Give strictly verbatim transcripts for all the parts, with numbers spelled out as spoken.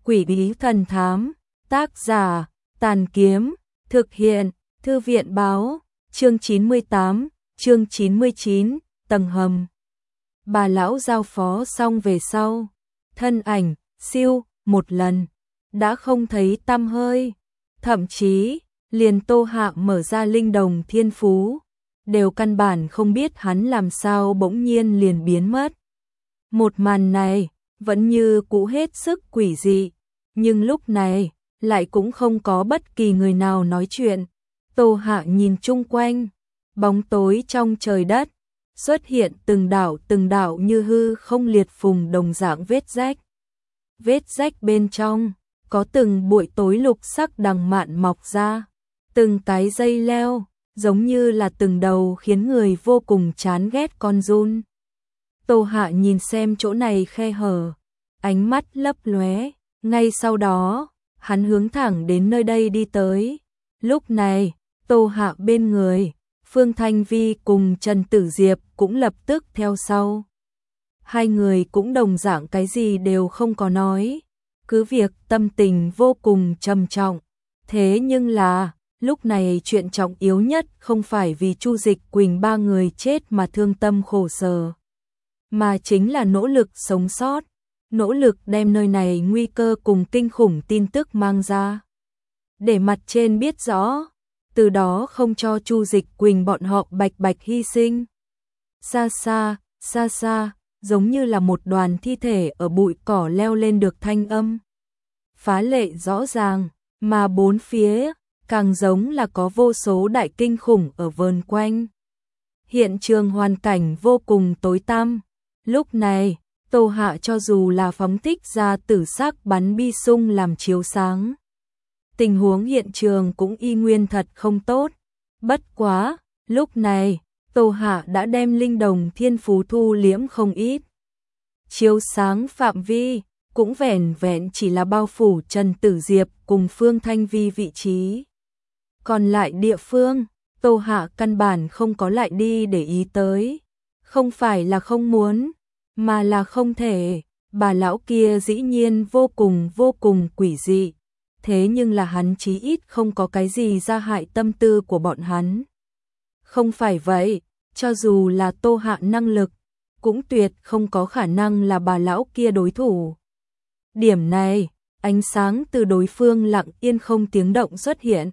Quỷ bí thần thám, tác giả, Tàn Kiếm, thực hiện, Thư viện báo, chương chín mươi tám, chương chín mươi chín, tầng hầm. Bà lão giao phó xong về sau, thân ảnh, siêu, một lần, đã không thấy tăm hơi, thậm chí, liền Tô Hạ mở ra linh đồng thiên phú, đều căn bản không biết hắn làm sao bỗng nhiên liền biến mất. Một màn này, vẫn như cũ hết sức quỷ dị, nhưng lúc này, lại cũng không có bất kỳ người nào nói chuyện. Tô Hạ nhìn chung quanh, bóng tối trong trời đất, xuất hiện từng đạo từng đạo như hư không liệt phùng đồng dạng vết rách. Vết rách bên trong, có từng bụi tối lục sắc đằng mạn mọc ra, từng cái dây leo, giống như là từng đầu khiến người vô cùng chán ghét con giun. Tô Hạ nhìn xem chỗ này khe hở, ánh mắt lấp lóe, ngay sau đó, hắn hướng thẳng đến nơi đây đi tới. Lúc này, Tô Hạ bên người, Phương Thanh Vi cùng Trần Tử Diệp cũng lập tức theo sau. Hai người cũng đồng dạng cái gì đều không có nói, cứ việc tâm tình vô cùng trầm trọng. Thế nhưng là, lúc này chuyện trọng yếu nhất không phải vì Chu Dịch Quỳnh ba người chết mà thương tâm khổ sở, mà chính là nỗ lực sống sót, nỗ lực đem nơi này nguy cơ cùng kinh khủng tin tức mang ra. Để mặt trên biết rõ, từ đó không cho Chu Dịch Quỳnh bọn họ bạch bạch hy sinh. Xa xa, xa xa, giống như là một đoàn thi thể ở bụi cỏ leo lên được thanh âm. Phá lệ rõ ràng, mà bốn phía, càng giống là có vô số đại kinh khủng ở vờn quanh. Hiện trường hoàn cảnh vô cùng tối tăm. Lúc này, Tô Hạ cho dù là phóng thích ra tử sắc bắn bi sung làm chiếu sáng, tình huống hiện trường cũng y nguyên thật không tốt. Bất quá, lúc này, Tô Hạ đã đem linh đồng thiên phú thu liễm không ít. Chiếu sáng phạm vi, cũng vẻn vẹn chỉ là bao phủ Trần Tử Diệp cùng Phương Thanh Vi vị trí. Còn lại địa phương, Tô Hạ căn bản không có lại đi để ý tới. Không phải là không muốn, mà là không thể. Bà lão kia dĩ nhiên vô cùng vô cùng quỷ dị. Thế nhưng là hắn chí ít không có cái gì ra hại tâm tư của bọn hắn. Không phải vậy, cho dù là Tô Hạ năng lực, cũng tuyệt không có khả năng là bà lão kia đối thủ. Điểm này, ánh sáng từ đối phương lặng yên không tiếng động xuất hiện,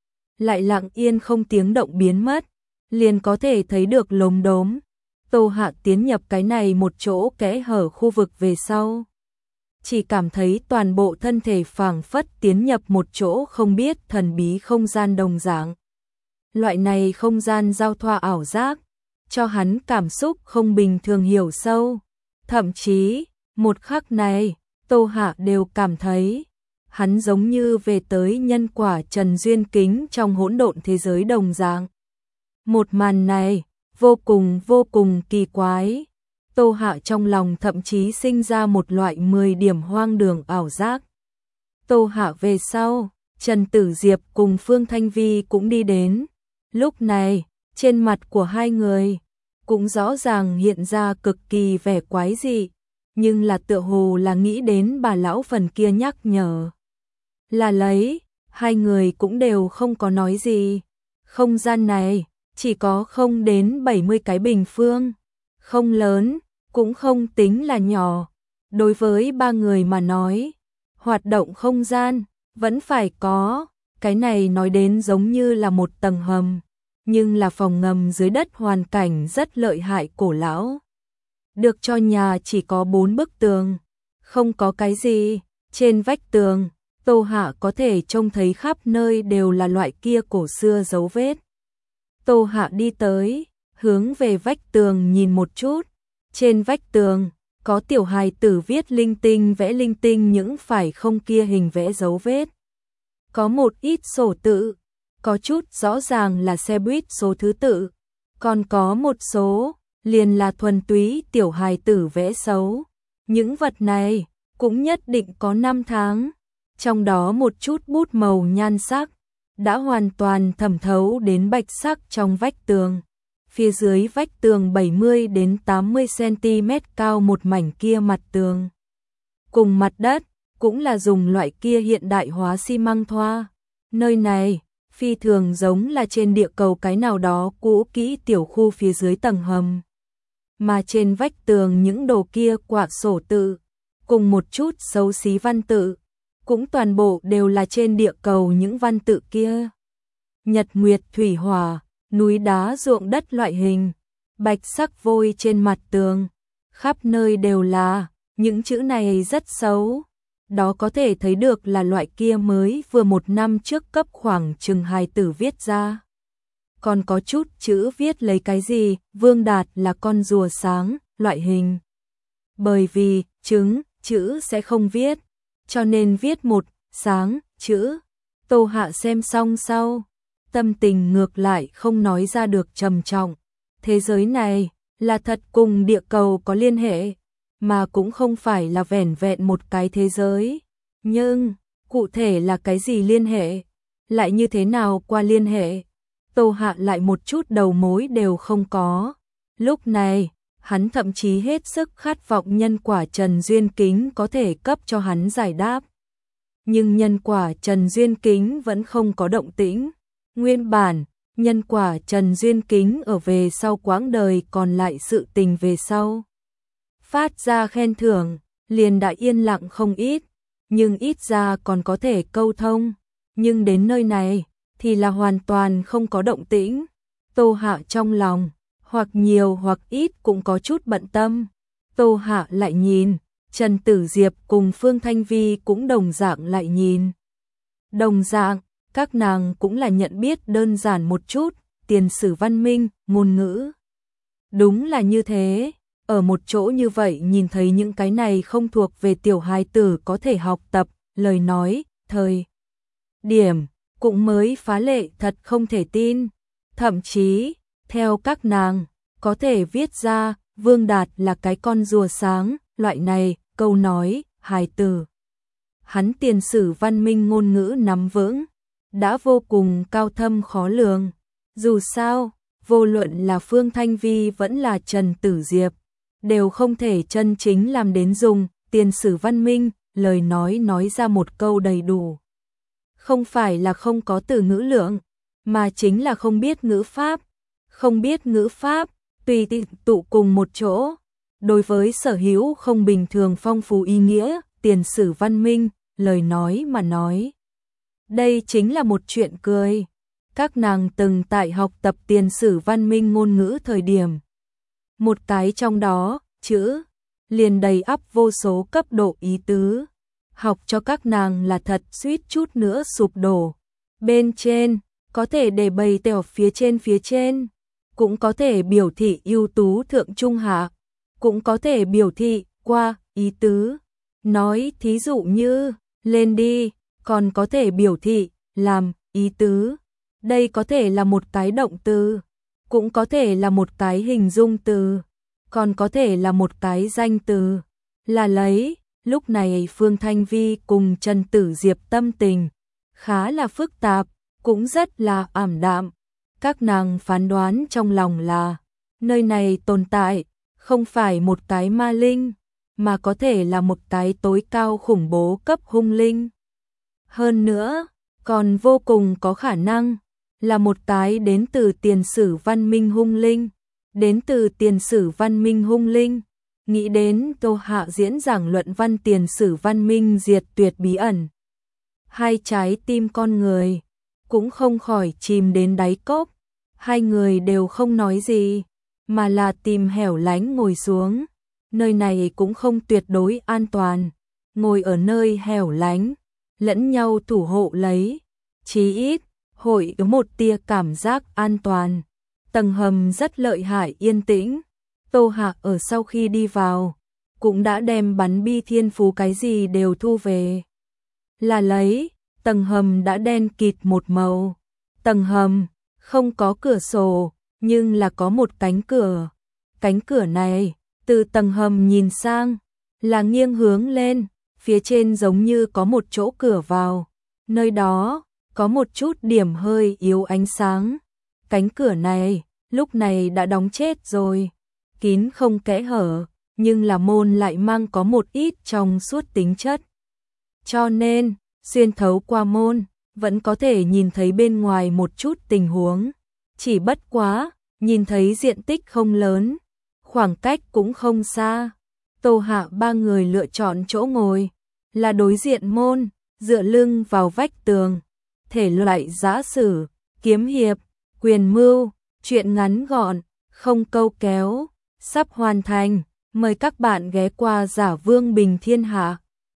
lại lặng yên không tiếng động biến mất, liền có thể thấy được lốm đốm. Tô Hạ tiến nhập cái này một chỗ kẽ hở khu vực về sau, chỉ cảm thấy toàn bộ thân thể phảng phất tiến nhập một chỗ không biết thần bí không gian đồng dạng. Loại này không gian giao thoa ảo giác, cho hắn cảm xúc không bình thường hiểu sâu. Thậm chí, một khắc này, Tô Hạ đều cảm thấy, hắn giống như về tới nhân quả Trần Duyên Kính trong hỗn độn thế giới đồng dạng. Một màn này, vô cùng vô cùng kỳ quái. Tô Hạ trong lòng thậm chí sinh ra một loại mười điểm hoang đường ảo giác. Tô Hạ về sau, Trần Tử Diệp cùng Phương Thanh Vi cũng đi đến. Lúc này, trên mặt của hai người, cũng rõ ràng hiện ra cực kỳ vẻ quái dị, nhưng là tựa hồ là nghĩ đến bà lão phần kia nhắc nhở. Là lấy, hai người cũng đều không có nói gì. Không gian này, chỉ có không đến bảy mươi cái bình phương, không lớn, cũng không tính là nhỏ. Đối với ba người mà nói, hoạt động không gian, vẫn phải có, cái này nói đến giống như là một tầng hầm, nhưng là phòng ngầm dưới đất hoàn cảnh rất lợi hại cổ lão. Được cho nhà chỉ có bốn bức tường, không có cái gì, trên vách tường, Tô Hạ có thể trông thấy khắp nơi đều là loại kia cổ xưa dấu vết. Tô Hạ đi tới, hướng về vách tường nhìn một chút, trên vách tường, có tiểu hài tử viết linh tinh vẽ linh tinh những phải không kia hình vẽ dấu vết. Có một ít sổ tự, có chút rõ ràng là xe buýt số thứ tự, còn có một số, liền là thuần túy tiểu hài tử vẽ xấu. Những vật này, cũng nhất định có năm tháng, trong đó một chút bút màu nhan sắc, đã hoàn toàn thẩm thấu đến bạch sắc trong vách tường. Phía dưới vách tường bảy mươi đến tám mươi xăng ti mét cao một mảnh kia mặt tường, cùng mặt đất, cũng là dùng loại kia hiện đại hóa xi măng thoa. Nơi này, phi thường giống là trên địa cầu cái nào đó cũ kỹ tiểu khu phía dưới tầng hầm. Mà trên vách tường những đồ kia quạ sổ tự, cùng một chút xấu xí văn tự, cũng toàn bộ đều là trên địa cầu những văn tự kia. Nhật nguyệt thủy hỏa, núi đá ruộng đất loại hình, bạch sắc vôi trên mặt tường, khắp nơi đều là, những chữ này rất xấu. Đó có thể thấy được là loại kia mới vừa một năm trước cấp khoảng chừng hài tử viết ra. Còn có chút chữ viết lấy cái gì, Vương Đạt là con rùa sáng, loại hình. Bởi vì, trứng, chữ sẽ không viết, cho nên viết một, sáng, chữ. Tô Hạ xem xong sau, tâm tình ngược lại không nói ra được trầm trọng. Thế giới này, là thật cùng địa cầu có liên hệ, mà cũng không phải là vẻn vẹn một cái thế giới. Nhưng, cụ thể là cái gì liên hệ? Lại như thế nào qua liên hệ? Tô Hạ lại một chút đầu mối đều không có. Lúc này, hắn thậm chí hết sức khát vọng nhân quả Trần Duyên Kính có thể cấp cho hắn giải đáp. Nhưng nhân quả Trần Duyên Kính vẫn không có động tĩnh. Nguyên bản, nhân quả Trần Duyên Kính ở về sau quãng đời còn lại sự tình về sau. Phát ra khen thưởng, liền đã yên lặng không ít, nhưng ít ra còn có thể câu thông. Nhưng đến nơi này, thì là hoàn toàn không có động tĩnh. Tô Hạ trong lòng, hoặc nhiều hoặc ít cũng có chút bận tâm. Tô Hạ lại nhìn, Trần Tử Diệp cùng Phương Thanh Vi cũng đồng dạng lại nhìn. Đồng dạng, các nàng cũng là nhận biết đơn giản một chút, tiền sử văn minh, ngôn ngữ. Đúng là như thế, ở một chỗ như vậy nhìn thấy những cái này không thuộc về tiểu hài tử có thể học tập, lời nói, thời điểm, cũng mới phá lệ thật không thể tin. Thậm chí, theo các nàng, có thể viết ra, Vương Đạt là cái con rùa sáng, loại này, câu nói, hài tử. Hắn tiền sử văn minh ngôn ngữ nắm vững, đã vô cùng cao thâm khó lường. Dù sao, vô luận là Phương Thanh Vi vẫn là Trần Tử Diệp, đều không thể chân chính làm đến dùng tiền sử văn minh, lời nói nói ra một câu đầy đủ. Không phải là không có từ ngữ lượng, mà chính là không biết ngữ pháp. Không biết ngữ pháp, tùy tiện tụ cùng một chỗ. Đối với sở hữu không bình thường phong phú ý nghĩa, tiền sử văn minh, lời nói mà nói. Đây chính là một chuyện cười. Các nàng từng tại học tập tiền sử văn minh ngôn ngữ thời điểm. Một cái trong đó, chữ, liền đầy ắp vô số cấp độ ý tứ. Học cho các nàng là thật suýt chút nữa sụp đổ. Bên trên, có thể để bày tỏ phía trên phía trên. Cũng có thể biểu thị ưu tú thượng trung hạ. Cũng có thể biểu thị qua ý tứ. Nói thí dụ như, lên đi, còn có thể biểu thị, làm, ý tứ. Đây có thể là một cái động từ, cũng có thể là một cái hình dung từ, còn có thể là một cái danh từ. Là lấy, lúc này Phương Thanh Vi cùng Trần Tử Diệp tâm tình khá là phức tạp, cũng rất là ảm đạm. Các nàng phán đoán trong lòng là, nơi này tồn tại, không phải một cái ma linh, mà có thể là một cái tối cao khủng bố cấp hung linh. Hơn nữa, còn vô cùng có khả năng là một cái đến từ tiền sử văn minh hung linh, đến từ tiền sử văn minh hung linh. Nghĩ đến Tô Hạ diễn giảng luận văn tiền sử văn minh diệt tuyệt bí ẩn. Hai trái tim con người cũng không khỏi chìm đến đáy cốc. Hai người đều không nói gì, mà là tìm hẻo lánh ngồi xuống. Nơi này cũng không tuyệt đối an toàn. Ngồi ở nơi hẻo lánh, lẫn nhau thủ hộ lấy. Chí ít, hội có một tia cảm giác an toàn. Tầng hầm rất lợi hại yên tĩnh. Tô Hạ ở sau khi đi vào, cũng đã đem bắn bi thiên phú cái gì đều thu về. Là lấy, tầng hầm đã đen kịt một màu. Tầng hầm, không có cửa sổ, nhưng là có một cánh cửa. Cánh cửa này, từ tầng hầm nhìn sang, là nghiêng hướng lên, phía trên giống như có một chỗ cửa vào. Nơi đó, có một chút điểm hơi yếu ánh sáng. Cánh cửa này, lúc này đã đóng chết rồi. Kín không kẽ hở, nhưng là môn lại mang có một ít trong suốt tính chất. Cho nên, xuyên thấu qua môn, vẫn có thể nhìn thấy bên ngoài một chút tình huống. Chỉ bất quá, nhìn thấy diện tích không lớn, khoảng cách cũng không xa. Tô Hạ ba người lựa chọn chỗ ngồi, là đối diện môn, dựa lưng vào vách tường. Thể loại giã sử, kiếm hiệp, quyền mưu, truyện ngắn gọn, không câu kéo, sắp hoàn thành. Mời các bạn ghé qua Giả Vương Bình Thiên Hạ.